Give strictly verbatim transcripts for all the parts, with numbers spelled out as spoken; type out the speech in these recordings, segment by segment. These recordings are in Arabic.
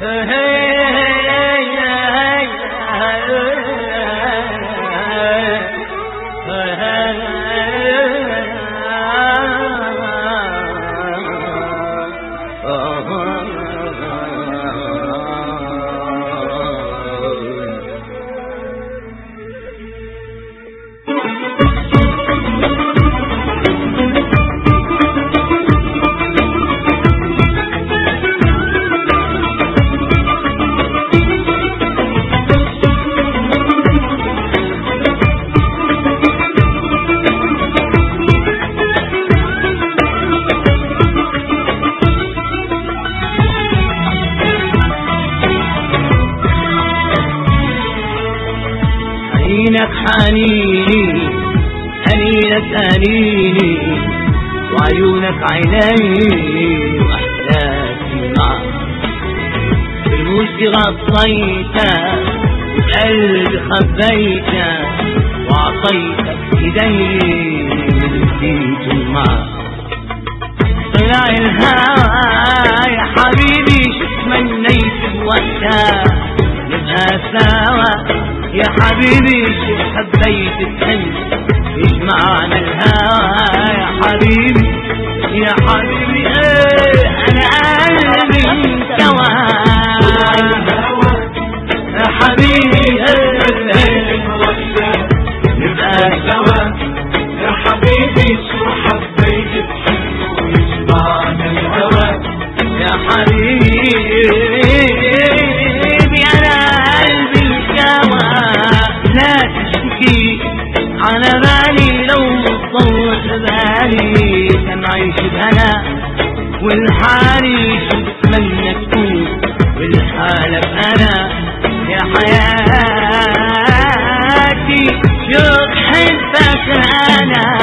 حنينك حنيني حنينك أنيني وعيونك عيني وأحلامي معك بالوجد غطيتك وبقلبي خبيتك وعطيتك إيدي ونسيت معك طلع الهوى يا حبيبي شو تمنيت بوقتها نبقى سوا يا حبيبي شو حبيت تحن يجمعنا الهوى يا حبيبي يا حبيبي ايه انا قلبي انكوى يا حبيبي ايه نبقى سوا يا حبيبي شو حبيت تحن ويجمعنا الهوى يا حبيبي على بالي لو ضوت بالي كان عايش بهنا والحالي شو بتمنى تكون والحالة بأنا يا حياتي شو بحبك أنا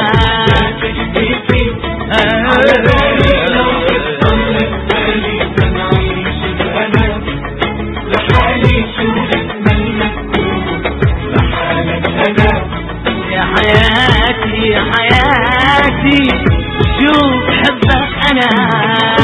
على بالي لو ضوت بالي كان عايش بهنا لحالي شو بتمنى تكون لحالك أنا يا حياتي يا حياتي شو بحبك أنا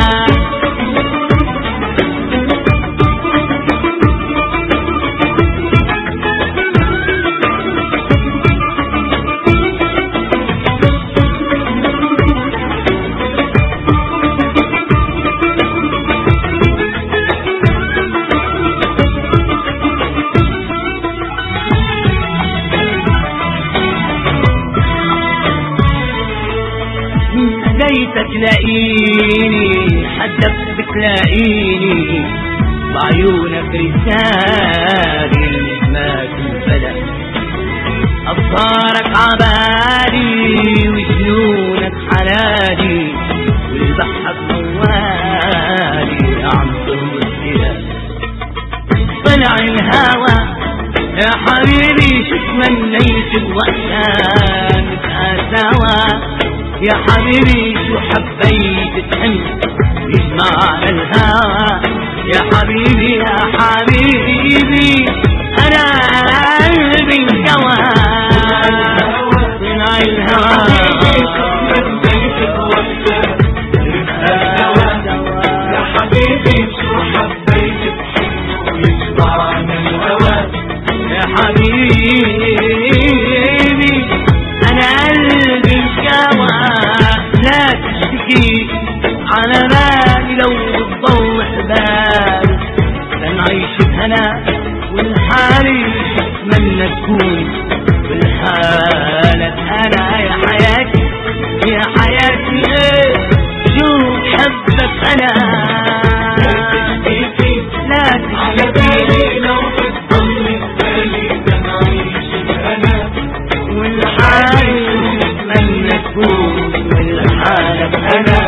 ليتك لاقيني حتى بتلاقيني بعيونك رسالي ما تنفلق أبصارك عبالي وجنونك حلالي والبحر موالي عم تمثلك طلع الهوى يا حبيبي شو تمنيت بوقتها نبقى سوا يا حبيبي شو حبيت تحن يجمعنا الهوى يا حبيبي يا حبيبي أنا قلبي انكوى طلع الهوى يا حبيبي شو حبيت تحن ويجمعنا الهوى يا حبيبي أنا قلبي انكوى لا تشتكي على بالي لو بتضوح بالي كان عايش بهنا والحالي اتمنى تكون والحالة أنا يا حياتي يا حياتي ايه شو حبك أنا لا على بالي لو بتضل بالي كان عايش بهنا والحالي اتمنى تكون والحالة أنا